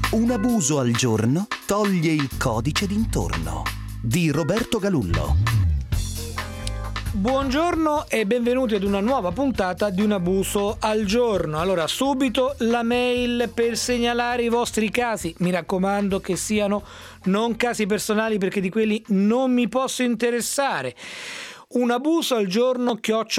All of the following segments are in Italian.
Un abuso al giorno toglie il codice d'intorno di Roberto Galullo. Buongiorno e benvenuti ad una nuova puntata di Un abuso al giorno. Allora, subito la mail per segnalare i vostri casi. Mi raccomando che siano non casi personali, perché di quelli non mi posso interessare. Un abuso al giorno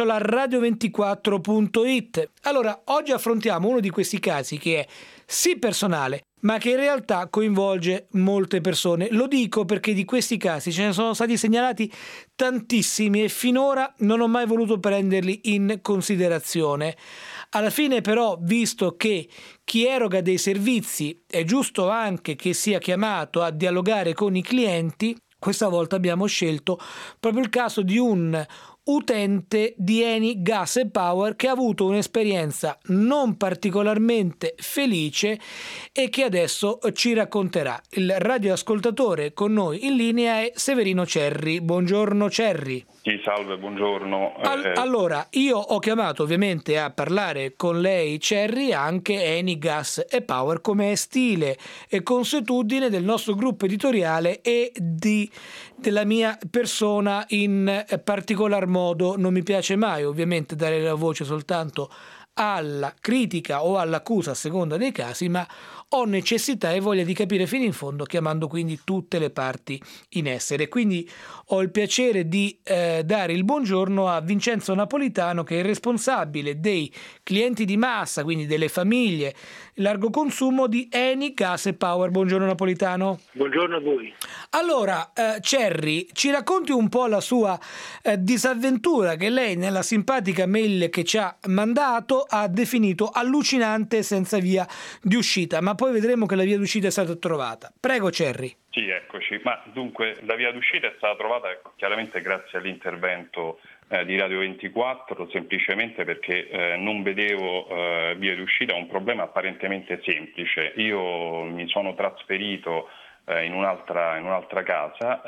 @radio24.it. Allora, oggi affrontiamo uno di questi casi che è sì personale, ma che in realtà coinvolge molte persone. Lo dico perché di questi casi ce ne sono stati segnalati tantissimi e finora non ho mai voluto prenderli in considerazione. Alla fine però, visto che chi eroga dei servizi è giusto anche che sia chiamato a dialogare con i clienti, questa volta abbiamo scelto proprio il caso di un utente di Eni Gas & Power che ha avuto un'esperienza non particolarmente felice e che adesso ci racconterà. Il radioascoltatore con noi in linea è Severino Cerri. Buongiorno Cerri. Sì, salve, buongiorno. Allora, io ho chiamato ovviamente a parlare con lei, Cerri, anche Eni Gas & Power, come è stile e consuetudine del nostro gruppo editoriale e della mia persona in particolar modo. Non mi piace mai ovviamente dare la voce soltanto alla critica o all'accusa a seconda dei casi, ma ho necessità e voglia di capire fino in fondo, chiamando quindi tutte le parti in essere. Quindi ho il piacere di dare il buongiorno a Vincenzo Napolitano, che è il responsabile dei clienti di massa, quindi delle famiglie largo consumo di Eni Gas & Power. Buongiorno Napolitano. Buongiorno a voi. Allora, Cerri, ci racconti un po' la sua disavventura che lei nella simpatica mail che ci ha mandato ha definito allucinante senza via di uscita, ma poi vedremo che la via d'uscita è stata trovata. Prego Cerri. Sì, eccoci. Ma dunque la via d'uscita è stata trovata chiaramente grazie all'intervento di Radio 24, semplicemente perché non vedevo via d'uscita, un problema apparentemente semplice. Io mi sono trasferito in un'altra casa,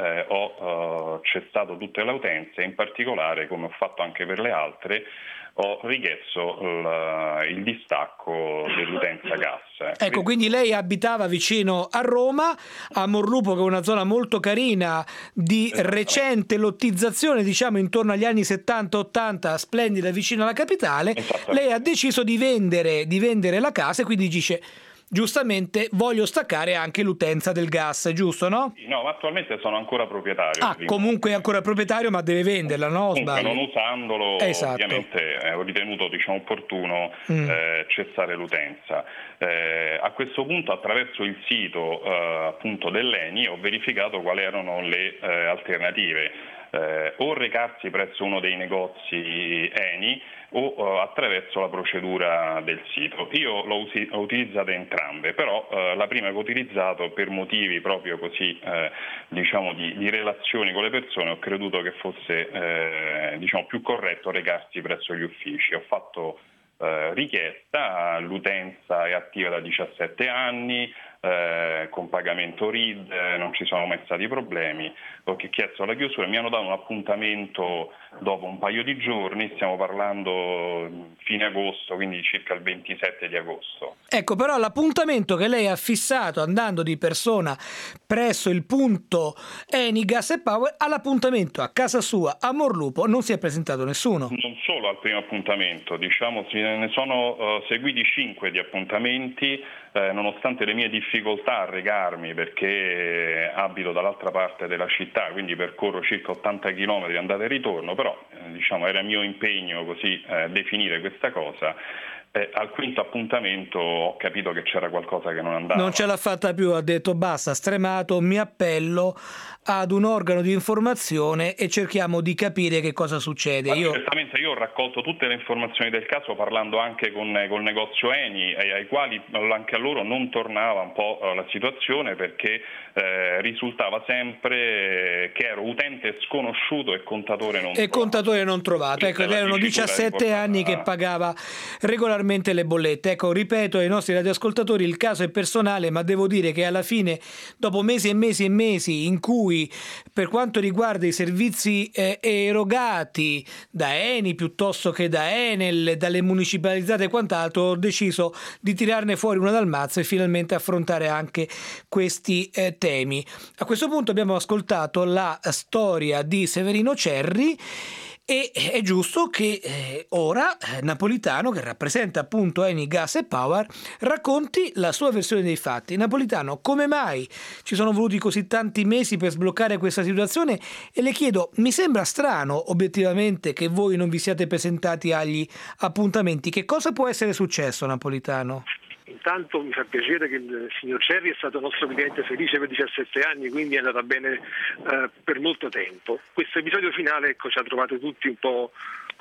ho cessato tutte le utenze e in particolare, come ho fatto anche per le altre, ho richiesto il distacco dell'utenza gas. Ecco, quindi lei abitava vicino a Roma, a Morlupo, che è una zona molto carina, di recente lottizzazione, diciamo intorno agli anni 70-80, splendida, vicino alla capitale. Lei ha deciso di vendere la casa e quindi dice: giustamente voglio staccare anche l'utenza del gas, giusto, no? No, ma attualmente sono ancora proprietario. Comunque è ancora proprietario, ma deve venderla, no? Comunque, non usandolo, esatto. Ovviamente ho ritenuto opportuno cessare l'utenza. A questo punto, attraverso il sito appunto dell'Eni, ho verificato quali erano le alternative. O recarsi presso uno dei negozi Eni o attraverso la procedura del sito. Io l'ho utilizzate entrambe, però la prima che ho utilizzato per motivi proprio così di relazioni con le persone, ho creduto che fosse più corretto recarsi presso gli uffici. Ho fatto richiesta, l'utenza è attiva da 17 anni, con pagamento RID, non ci sono mai stati problemi. Ho chiesto la chiusura, mi hanno dato un appuntamento dopo un paio di giorni, stiamo parlando fine agosto, quindi circa il 27 di agosto. Ecco, però l'appuntamento che lei ha fissato andando di persona presso il punto Eni Gas & Power, all'appuntamento a casa sua a Morlupo non si è presentato nessuno. Non solo al primo appuntamento, ne sono seguiti 5 di appuntamenti, nonostante le mie difficoltà a recarmi, perché abito dall'altra parte della città, quindi percorro circa 80 km andata e ritorno, però era mio impegno così definire questa cosa. Al quinto appuntamento ho capito che c'era qualcosa che non andava. Non ce l'ha fatta più, ha detto basta, stremato, mi appello ad un organo di informazione e cerchiamo di capire che cosa succede. Certamente io ho raccolto tutte le informazioni del caso, parlando anche col negozio Eni, ai quali anche a loro non tornava un po' la situazione, perché risultava sempre che ero utente sconosciuto e contatore non trovato. Ecco, erano 17 anni che pagava regolarmente regolarmente le bollette. Ecco, ripeto ai nostri radioascoltatori, il caso è personale, ma devo dire che alla fine, dopo mesi e mesi e mesi in cui, per quanto riguarda i servizi erogati da Eni piuttosto che da Enel, dalle municipalizzate e quant'altro, ho deciso di tirarne fuori una dal mazzo e finalmente affrontare anche questi temi. A questo punto abbiamo ascoltato la storia di Severino Cerri e è giusto che ora Napolitano, che rappresenta appunto Eni Gas e Power, racconti la sua versione dei fatti. Napolitano, come mai ci sono voluti così tanti mesi per sbloccare questa situazione? E le chiedo, mi sembra strano obiettivamente che voi non vi siate presentati agli appuntamenti. Che cosa può essere successo, Napolitano? Intanto mi fa piacere che il signor Cerri è stato nostro cliente felice per 17 anni, quindi è andata bene per molto tempo. Questo episodio finale ci ha trovato tutti un po',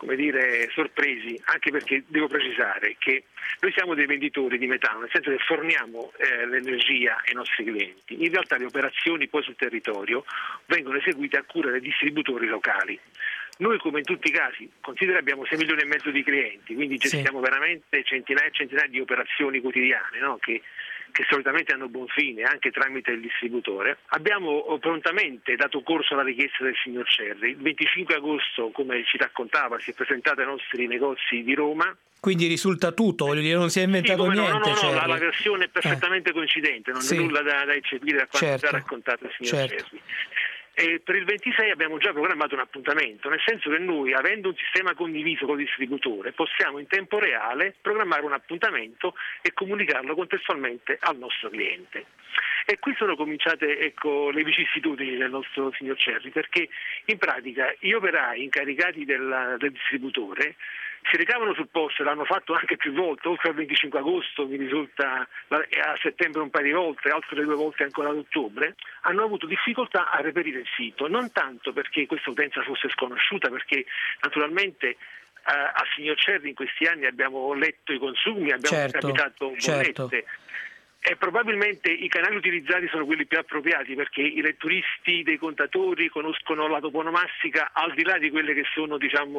sorpresi, anche perché devo precisare che noi siamo dei venditori di metano, nel senso che forniamo l'energia ai nostri clienti. In realtà le operazioni poi sul territorio vengono eseguite a cura dei distributori locali. Noi, come in tutti i casi, considera abbiamo 6 milioni e mezzo di clienti, quindi gestiamo veramente centinaia e centinaia di operazioni quotidiane, no? che solitamente hanno buon fine anche tramite il distributore. Abbiamo prontamente dato corso alla richiesta del signor Cerri. Il 25 agosto, come ci raccontava, si è presentato ai nostri negozi di Roma. Quindi risulta tutto, voglio dire, non si è inventato niente. No, la versione è perfettamente coincidente, non c'è nulla da eccepire da quanto ha raccontato il signor Cerri. E per il 26 abbiamo già programmato un appuntamento, nel senso che noi, avendo un sistema condiviso con il distributore, possiamo in tempo reale programmare un appuntamento e comunicarlo contestualmente al nostro cliente. E qui sono cominciate le vicissitudini del nostro signor Cerri, perché in pratica gli operai incaricati del distributore si recavano sul posto, l'hanno fatto anche più volte, oltre al 25 agosto, mi risulta, a settembre un paio di volte, altre 2 volte ancora ad ottobre, hanno avuto difficoltà a reperire il sito, non tanto perché questa utenza fosse sconosciuta, perché naturalmente al signor Cerri in questi anni abbiamo letto i consumi, abbiamo capitato bollette. E probabilmente i canali utilizzati sono quelli più appropriati, perché i letturisti dei contatori conoscono la toponomastica al di là di quelle che sono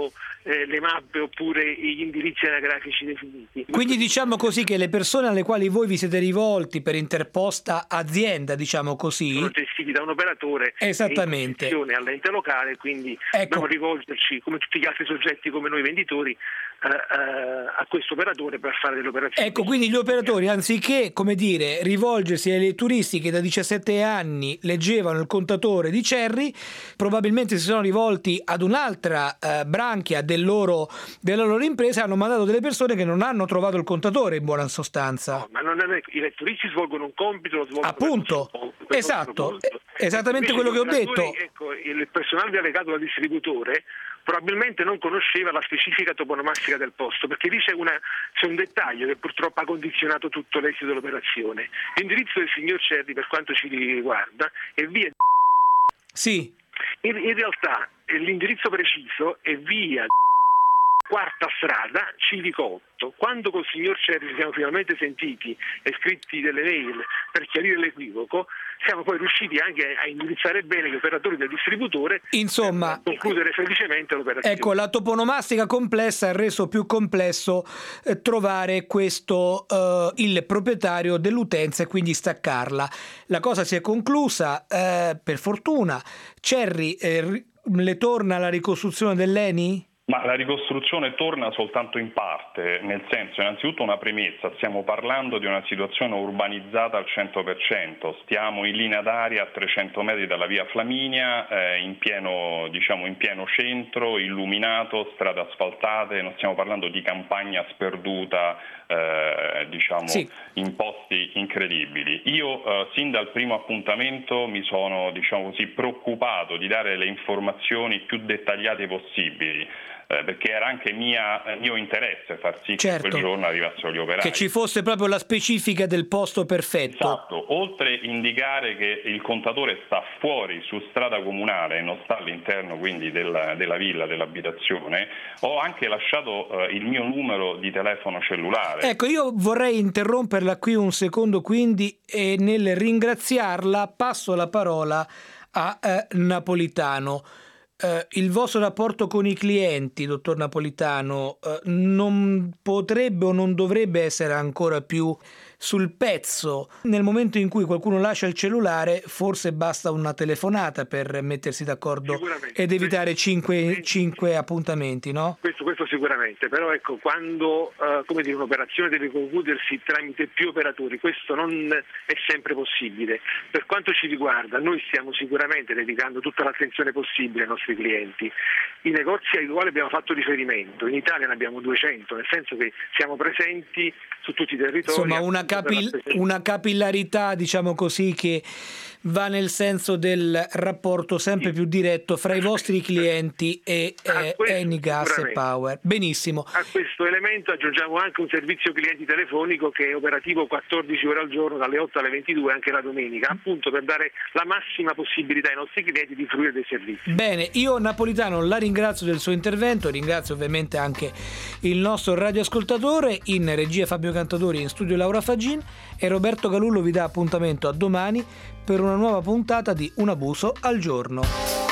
le mappe oppure gli indirizzi anagrafici definiti. Quindi diciamo così che le persone alle quali voi vi siete rivolti per interposta azienda, diciamo così, sono gestiti da un operatore esattamente in funzione all'ente locale, quindi dobbiamo rivolgerci come tutti gli altri soggetti come noi venditori a questo operatore per fare delle operazioni. Ecco, quindi gli operatori, anziché rivolgersi ai turisti che da 17 anni leggevano il contatore di Cerri, probabilmente si sono rivolti ad un'altra branchia della loro impresa e hanno mandato delle persone che non hanno trovato il contatore, in buona sostanza. No, ma non è, i turisti svolgono un compito, lo svolgono appunto, esatto, esattamente quello che ho detto. Ecco, il personale delegato dal distributore probabilmente non conosceva la specifica toponomastica del posto, perché lì c'è un dettaglio che purtroppo ha condizionato tutto l'esito dell'operazione. L'indirizzo del signor Cerri, per quanto ci riguarda, è via Sì. In realtà l'indirizzo preciso è via Quarta Strada, Civico 8. Quando col signor Cerri ci siamo finalmente sentiti e scritti delle mail per chiarire l'equivoco, siamo poi riusciti anche a indirizzare bene gli operatori del distributore, insomma, per concludere felicemente l'operazione. Ecco, la toponomastica complessa ha reso più complesso trovare il proprietario dell'utenza e quindi staccarla. La cosa si è conclusa, per fortuna. Cerri, le torna la ricostruzione dell'Eni? Ma la ricostruzione torna soltanto in parte, nel senso, innanzitutto una premessa, stiamo parlando di una situazione urbanizzata al 100%, stiamo in linea d'aria a 300 metri dalla via Flaminia, in pieno centro, illuminato, strade asfaltate, non stiamo parlando di campagna sperduta, sì, in posti incredibili. Io sin dal primo appuntamento mi sono preoccupato di dare le informazioni più dettagliate possibili, perché era anche mio interesse far sì che quel giorno arrivassero gli operai. Che ci fosse proprio la specifica del posto perfetto. Esatto, oltre a indicare che il contatore sta fuori su strada comunale e non sta all'interno quindi della villa, dell'abitazione, ho anche lasciato il mio numero di telefono cellulare. Ecco, io vorrei interromperla qui un secondo, quindi, e nel ringraziarla passo la parola a Napolitano. il vostro rapporto con i clienti, dottor Napolitano, non potrebbe o non dovrebbe essere ancora più sul pezzo? Nel momento in cui qualcuno lascia il cellulare, forse basta una telefonata per mettersi d'accordo ed evitare cinque appuntamenti, no? Questo sicuramente, però ecco, quando un'operazione deve concludersi tramite più operatori, questo non è sempre possibile. Per quanto ci riguarda, noi stiamo sicuramente dedicando tutta l'attenzione possibile ai nostri clienti. I negozi ai quali abbiamo fatto riferimento, in Italia ne abbiamo 200, nel senso che siamo presenti su tutti i territori. Insomma, una capillarità, diciamo così, che va nel senso del rapporto sempre più diretto fra i vostri clienti e Eni Gas e Power. Benissimo. A questo elemento aggiungiamo anche un servizio clienti telefonico che è operativo 14 ore al giorno, dalle 8 alle 22, anche la domenica, appunto per dare la massima possibilità ai nostri clienti di fruire dei servizi. Bene, io Napolitano la ringrazio del suo intervento, ringrazio ovviamente anche il nostro radioascoltatore, in regia Fabio Cantadori, in studio Laura Fagin, e Roberto Galullo vi dà appuntamento a domani per una nuova puntata di Un abuso al giorno.